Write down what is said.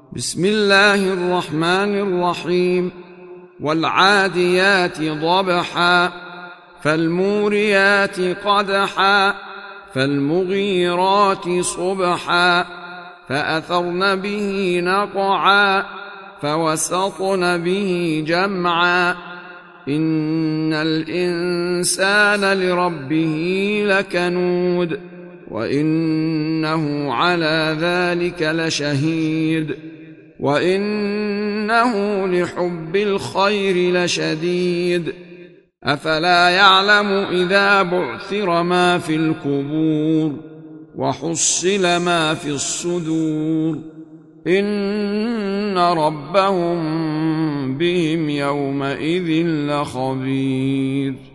بسم الله الرحمن الرحيم. والعاديات ضبحا فالموريات قدحا فالمغيرات صبحا فأثرن به نقعا فوسطن به جمعا إن الإنسان لربه لكنود وإنه على ذلك لشهيد وإنه لحب الخير لشديد أفلا يعلم إذا بعثر ما في القبور وحصل ما في الصدور إن ربهم بهم يومئذ لخبير.